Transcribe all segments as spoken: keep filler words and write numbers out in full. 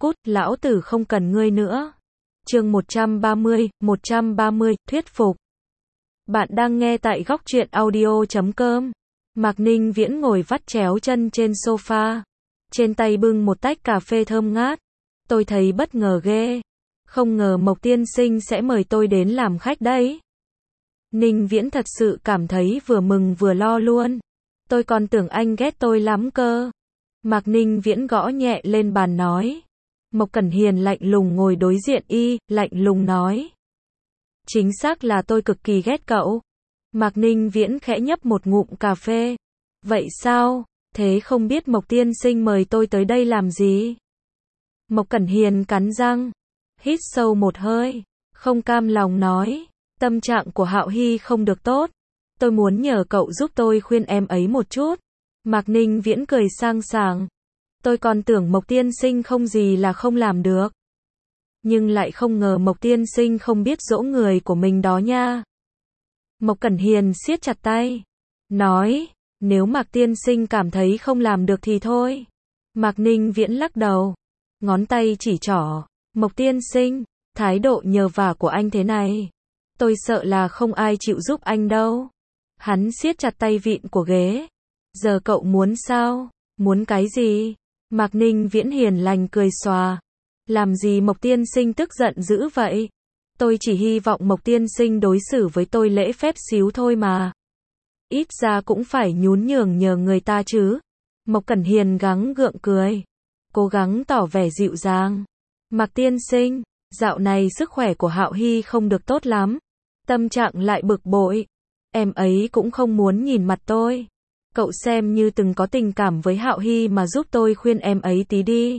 cút, lão tử không cần ngươi nữa. Chương một trăm ba mươi, một trăm ba mươi, thuyết phục. Bạn đang nghe tại góc truyện audio chấm com. Mạc Ninh Viễn ngồi vắt chéo chân trên sofa, trên tay bưng một tách cà phê thơm ngát. Tôi thấy bất ngờ ghê. Không ngờ Mộc tiên sinh sẽ mời tôi đến làm khách đấy. Ninh Viễn thật sự cảm thấy vừa mừng vừa lo luôn. Tôi còn tưởng anh ghét tôi lắm cơ. Mạc Ninh Viễn gõ nhẹ lên bàn nói. Mộc Cẩn Hiền lạnh lùng ngồi đối diện y, lạnh lùng nói. Chính xác là tôi cực kỳ ghét cậu. Mạc Ninh Viễn khẽ nhấp một ngụm cà phê. Vậy sao? Thế không biết Mộc tiên sinh mời tôi tới đây làm gì? Mộc Cẩn Hiền cắn răng, hít sâu một hơi, không cam lòng nói. Tâm trạng của Hạo Hy không được tốt. Tôi muốn nhờ cậu giúp tôi khuyên em ấy một chút. Mạc Ninh Viễn cười sang sảng. Tôi còn tưởng Mộc tiên sinh không gì là không làm được. Nhưng lại không ngờ Mộc tiên sinh không biết dỗ người của mình đó nha. Mộc Cẩn Hiền siết chặt tay, nói, nếu Mạc tiên sinh cảm thấy không làm được thì thôi. Mạc Ninh Viễn lắc đầu, ngón tay chỉ trỏ, Mộc tiên sinh, thái độ nhờ vả của anh thế này, tôi sợ là không ai chịu giúp anh đâu. Hắn siết chặt tay vịn của ghế. Giờ cậu muốn sao? Muốn cái gì? Mạc Ninh Viễn hiền lành cười xòa. Làm gì Mộc tiên sinh tức giận dữ vậy? Tôi chỉ hy vọng Mộc tiên sinh đối xử với tôi lễ phép xíu thôi mà. Ít ra cũng phải nhún nhường nhờ người ta chứ. Mộc Cẩn Hiền gắng gượng cười, cố gắng tỏ vẻ dịu dàng. Mạc tiên sinh, dạo này sức khỏe của Hạo Hy không được tốt lắm. Tâm trạng lại bực bội. Em ấy cũng không muốn nhìn mặt tôi. Cậu xem như từng có tình cảm với Hạo Hy mà giúp tôi khuyên em ấy tí đi.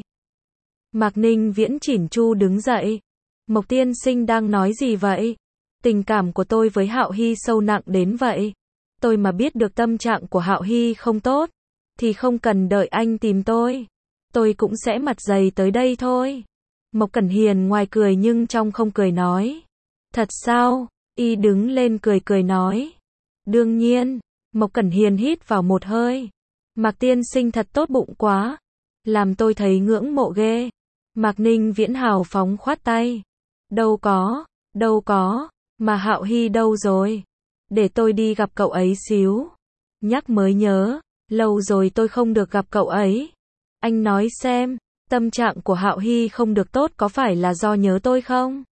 Mạc Ninh Viễn chỉn chu đứng dậy. Mộc tiên sinh đang nói gì vậy? Tình cảm của tôi với Hạo Hy sâu nặng đến vậy. Tôi mà biết được tâm trạng của Hạo Hy không tốt, thì không cần đợi anh tìm tôi. Tôi cũng sẽ mặt dày tới đây thôi. Mộc Cẩn Hiền ngoài cười nhưng trong không cười nói. Thật sao? Y đứng lên cười cười nói. Đương nhiên. Mộc Cẩn Hiền hít vào một hơi. Mạc tiên sinh thật tốt bụng quá. Làm tôi thấy ngưỡng mộ ghê. Mạc Ninh Viễn hào phóng khoát tay. Đâu có, đâu có, mà Hạo Hy đâu rồi? Để tôi đi gặp cậu ấy xíu. Nhắc mới nhớ, lâu rồi tôi không được gặp cậu ấy. Anh nói xem, tâm trạng của Hạo Hy không được tốt có phải là do nhớ tôi không?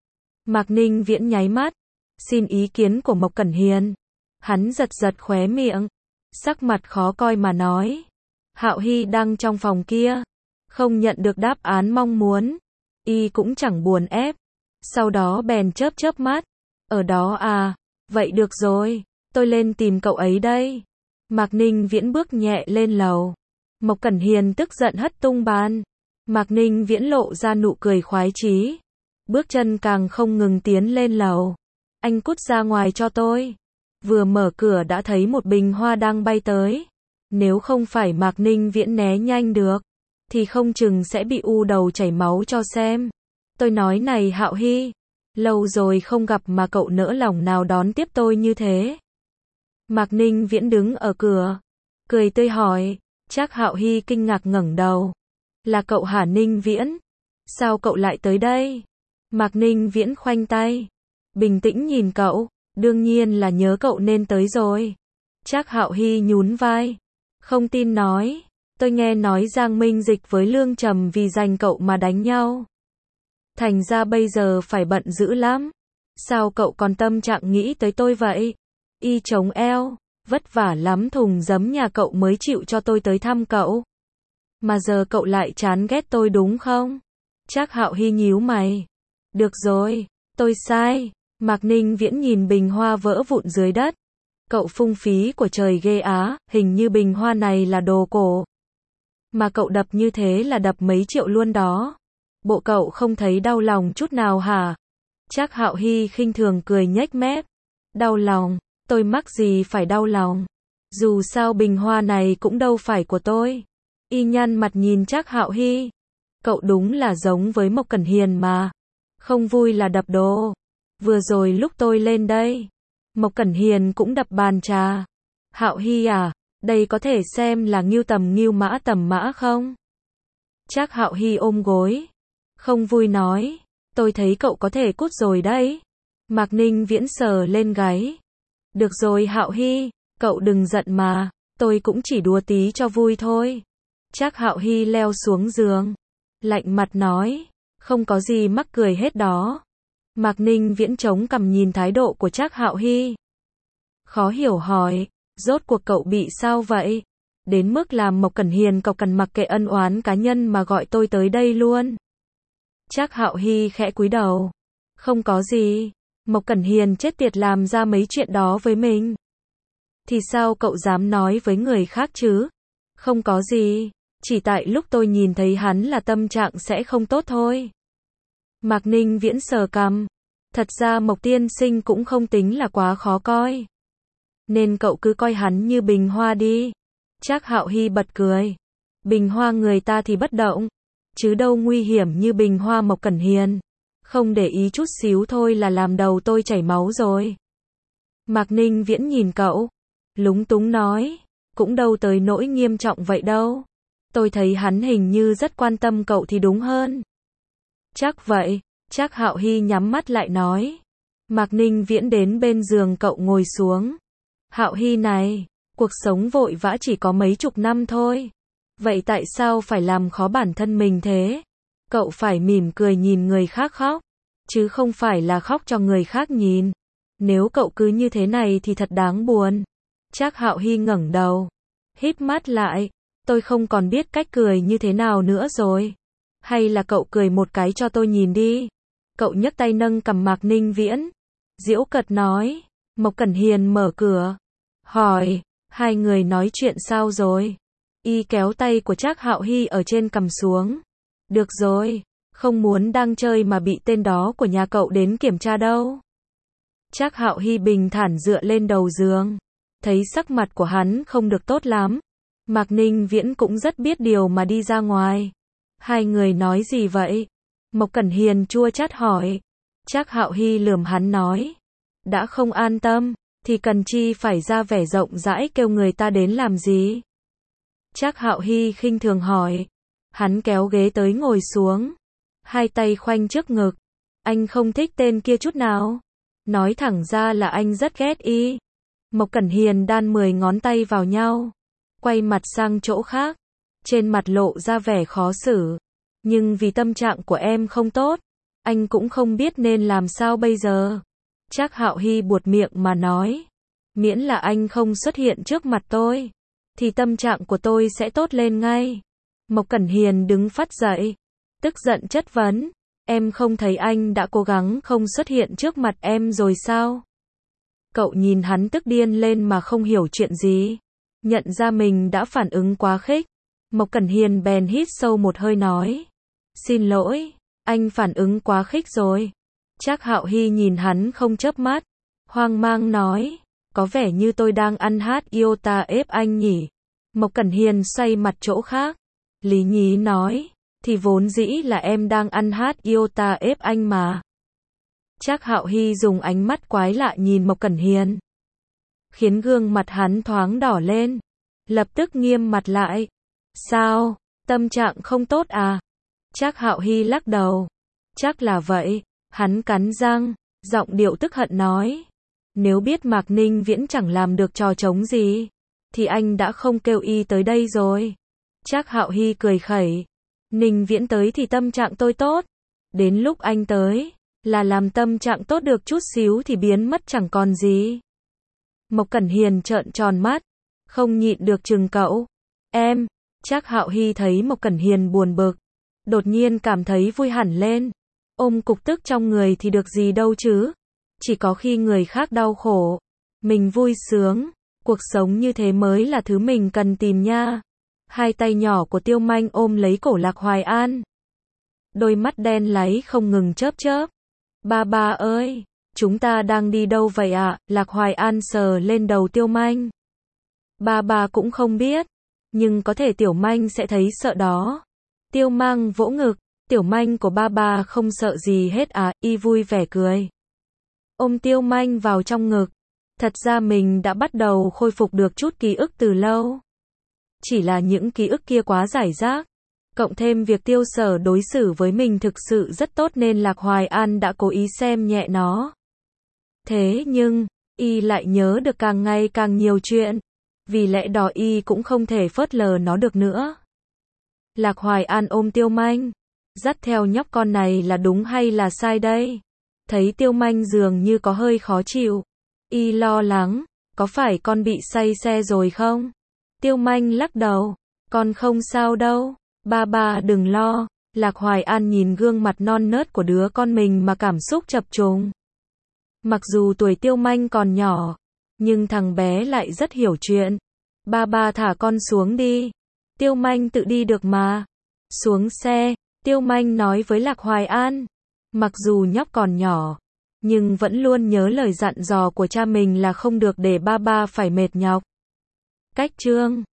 Mạc Ninh Viễn nháy mắt. Xin ý kiến của Mộc Cẩn Hiền. Hắn giật giật khóe miệng, sắc mặt khó coi mà nói. Hạo Hy đang trong phòng kia, không nhận được đáp án mong muốn. Y cũng chẳng buồn ép. Sau đó bèn chớp chớp mắt. Ở đó à, vậy được rồi, tôi lên tìm cậu ấy đây. Mạc Ninh Viễn bước nhẹ lên lầu. Mộc Cẩn Hiền tức giận hất tung bàn. Mạc Ninh Viễn lộ ra nụ cười khoái chí. Bước chân càng không ngừng tiến lên lầu. Anh cút ra ngoài cho tôi. Vừa mở cửa đã thấy một bình hoa đang bay tới. Nếu không phải Mạc Ninh Viễn né nhanh được, thì không chừng sẽ bị u đầu chảy máu cho xem. Tôi nói này Hạo Hy, lâu rồi không gặp mà cậu nỡ lòng nào đón tiếp tôi như thế. Mạc Ninh Viễn đứng ở cửa, cười tươi hỏi. Chắc Hạo Hy kinh ngạc ngẩng đầu. Là cậu hả Ninh Viễn? Sao cậu lại tới đây? Mạc Ninh Viễn khoanh tay, bình tĩnh nhìn cậu. Đương nhiên là nhớ cậu nên tới rồi. Chắc Hạo Hy nhún vai, không tin nói. Tôi nghe nói Giang Minh Dịch với Lương Trầm vì giành cậu mà đánh nhau. Thành ra bây giờ phải bận dữ lắm. Sao cậu còn tâm trạng nghĩ tới tôi vậy? Y chống eo, vất vả lắm thùng giấm nhà cậu mới chịu cho tôi tới thăm cậu. Mà giờ cậu lại chán ghét tôi đúng không? Chắc Hạo Hy nhíu mày. Được rồi, tôi sai. Mạc Ninh Viễn nhìn bình hoa vỡ vụn dưới đất. Cậu phung phí của trời ghê á, hình như bình hoa này là đồ cổ. Mà cậu đập như thế là đập mấy triệu luôn đó. Bộ cậu không thấy đau lòng chút nào hả? Chắc Hạo Hy khinh thường cười nhếch mép. Đau lòng, tôi mắc gì phải đau lòng. Dù sao bình hoa này cũng đâu phải của tôi. Y nhăn mặt nhìn Trác Hạo Hy. Cậu đúng là giống với Mộc Cẩn Hiền mà. Không vui là đập đồ. Vừa rồi lúc tôi lên đây, Mộc Cẩn Hiền cũng đập bàn trà. Hạo Hy à, đây có thể xem là ngưu tầm ngưu mã tầm mã không? Trác Hạo Hy ôm gối, không vui nói, tôi thấy cậu có thể cút rồi đấy. Mạc Ninh Viễn sờ lên gáy. Được rồi Hạo Hy, cậu đừng giận mà, tôi cũng chỉ đùa tí cho vui thôi. Trác Hạo Hy leo xuống giường, lạnh mặt nói, không có gì mắc cười hết đó. Mạc Ninh Viễn chống cằm nhìn thái độ của Trác Hạo Hy. Khó hiểu hỏi, rốt cuộc cậu bị sao vậy? Đến mức làm Mộc Cẩn Hiền cậu cần mặc kệ ân oán cá nhân mà gọi tôi tới đây luôn. Trác Hạo Hy khẽ cúi đầu. Không có gì, Mộc Cẩn Hiền chết tiệt làm ra mấy chuyện đó với mình. Thì sao cậu dám nói với người khác chứ? Không có gì, chỉ tại lúc tôi nhìn thấy hắn là tâm trạng sẽ không tốt thôi. Mạc Ninh Viễn sờ cằm. Thật ra Mộc tiên sinh cũng không tính là quá khó coi. Nên cậu cứ coi hắn như bình hoa đi. Trác Hạo Hy bật cười. Bình hoa người ta thì bất động, chứ đâu nguy hiểm như bình hoa Mộc Cẩn Hiền. Không để ý chút xíu thôi là làm đầu tôi chảy máu rồi. Mạc Ninh Viễn nhìn cậu, lúng túng nói, cũng đâu tới nỗi nghiêm trọng vậy đâu. Tôi thấy hắn hình như rất quan tâm cậu thì đúng hơn. Chắc vậy, Trác Hạo Hy nhắm mắt lại nói. Mạc Ninh Viễn đến bên giường cậu ngồi xuống. Hạo Hy này, cuộc sống vội vã chỉ có mấy chục năm thôi. Vậy tại sao phải làm khó bản thân mình thế? Cậu phải mỉm cười nhìn người khác khóc, chứ không phải là khóc cho người khác nhìn. Nếu cậu cứ như thế này thì thật đáng buồn. Trác Hạo Hy ngẩng đầu, híp mắt lại. Tôi không còn biết cách cười như thế nào nữa rồi. Hay là cậu cười một cái cho tôi nhìn đi. Cậu nhấc tay nâng cằm Mạc Ninh Viễn. Giễu cợt nói. Mộc Cẩn Hiền mở cửa, hỏi, hai người nói chuyện sao rồi? Y kéo tay của Trác Hạo Hy ở trên cằm xuống. Được rồi, không muốn đang chơi mà bị tên đó của nhà cậu đến kiểm tra đâu. Trác Hạo Hy bình thản dựa lên đầu giường. Thấy sắc mặt của hắn không được tốt lắm. Mạc Ninh Viễn cũng rất biết điều mà đi ra ngoài. Hai người nói gì vậy? Mộc Cẩn Hiền chua chát hỏi. Trác Hạo Hy lườm hắn nói. Đã không an tâm, thì cần chi phải ra vẻ rộng rãi kêu người ta đến làm gì? Trác Hạo Hy khinh thường hỏi. Hắn kéo ghế tới ngồi xuống. Hai tay khoanh trước ngực. Anh không thích tên kia chút nào. Nói thẳng ra là anh rất ghét y. Mộc Cẩn Hiền đan mười ngón tay vào nhau. Quay mặt sang chỗ khác. Trên mặt lộ ra vẻ khó xử. Nhưng vì tâm trạng của em không tốt, anh cũng không biết nên làm sao bây giờ. Trác Hạo Hy buột miệng mà nói. Miễn là anh không xuất hiện trước mặt tôi, thì tâm trạng của tôi sẽ tốt lên ngay. Mộc Cẩn Hiền đứng phắt dậy, tức giận chất vấn. Em không thấy anh đã cố gắng không xuất hiện trước mặt em rồi sao? Cậu nhìn hắn tức điên lên mà không hiểu chuyện gì. Nhận ra mình đã phản ứng quá khích. Mộc Cẩn Hiền bèn hít sâu một hơi nói. Xin lỗi, anh phản ứng quá khích rồi. Trác Hạo Hy nhìn hắn không chớp mắt. Hoang mang nói. Có vẻ như tôi đang ăn hát iota ép anh nhỉ. Mộc Cẩn Hiền xoay mặt chỗ khác. Lý nhí nói. Thì vốn dĩ là em đang ăn hát iota ép anh mà. Trác Hạo Hy dùng ánh mắt quái lạ nhìn Mộc Cẩn Hiền, khiến gương mặt hắn thoáng đỏ lên. Lập tức nghiêm mặt lại. Sao? Tâm trạng không tốt à? Trác Hạo Hy lắc đầu. Chắc là vậy. Hắn cắn răng, giọng điệu tức hận nói. Nếu biết Mạc Ninh Viễn chẳng làm được trò trống gì, thì anh đã không kêu y tới đây rồi. Trác Hạo Hy cười khẩy. Ninh Viễn tới thì tâm trạng tôi tốt. Đến lúc anh tới, là làm tâm trạng tốt được chút xíu thì biến mất chẳng còn gì. Mộc Cẩn Hiền trợn tròn mắt, không nhịn được trừng cậu. Em, Trác Hạo Hy thấy Mộc Cẩn Hiền buồn bực, đột nhiên cảm thấy vui hẳn lên. Ôm cục tức trong người thì được gì đâu chứ. Chỉ có khi người khác đau khổ, mình vui sướng. Cuộc sống như thế mới là thứ mình cần tìm nha. Hai tay nhỏ của Tiêu Manh ôm lấy cổ Lạc Hoài An. Đôi mắt đen láy không ngừng chớp chớp. Ba ba ơi, chúng ta đang đi đâu vậy ạ? À? Lạc Hoài An sờ lên đầu Tiêu Manh. Ba ba cũng không biết, nhưng có thể Tiểu Manh sẽ thấy sợ đó. Tiêu Mang vỗ ngực. Tiểu Manh của ba ba không sợ gì hết à? Y vui vẻ cười. Ôm Tiêu Manh vào trong ngực. Thật ra mình đã bắt đầu khôi phục được chút ký ức từ lâu. Chỉ là những ký ức kia quá rải rác, Cộng thêm việc Tiêu Sở đối xử với mình thực sự rất tốt nên Lạc Hoài An đã cố ý xem nhẹ nó. Thế nhưng, y lại nhớ được càng ngày càng nhiều chuyện. Vì lẽ đó y cũng không thể phớt lờ nó được nữa. Lạc Hoài An ôm Tiêu Manh. Dắt theo nhóc con này là đúng hay là sai đây? Thấy Tiêu Manh dường như có hơi khó chịu. Y lo lắng, có phải con bị say xe rồi không? Tiêu Manh lắc đầu, con không sao đâu, ba ba đừng lo. Lạc Hoài An nhìn gương mặt non nớt của đứa con mình mà cảm xúc chập trùng. Mặc dù tuổi Tiêu Manh còn nhỏ, nhưng thằng bé lại rất hiểu chuyện. Ba ba thả con xuống đi. Tiêu Manh tự đi được mà. Xuống xe, Tiêu Manh nói với Lạc Hoài An. Mặc dù nhóc còn nhỏ, nhưng vẫn luôn nhớ lời dặn dò của cha mình là không được để ba ba phải mệt nhọc. Cách chương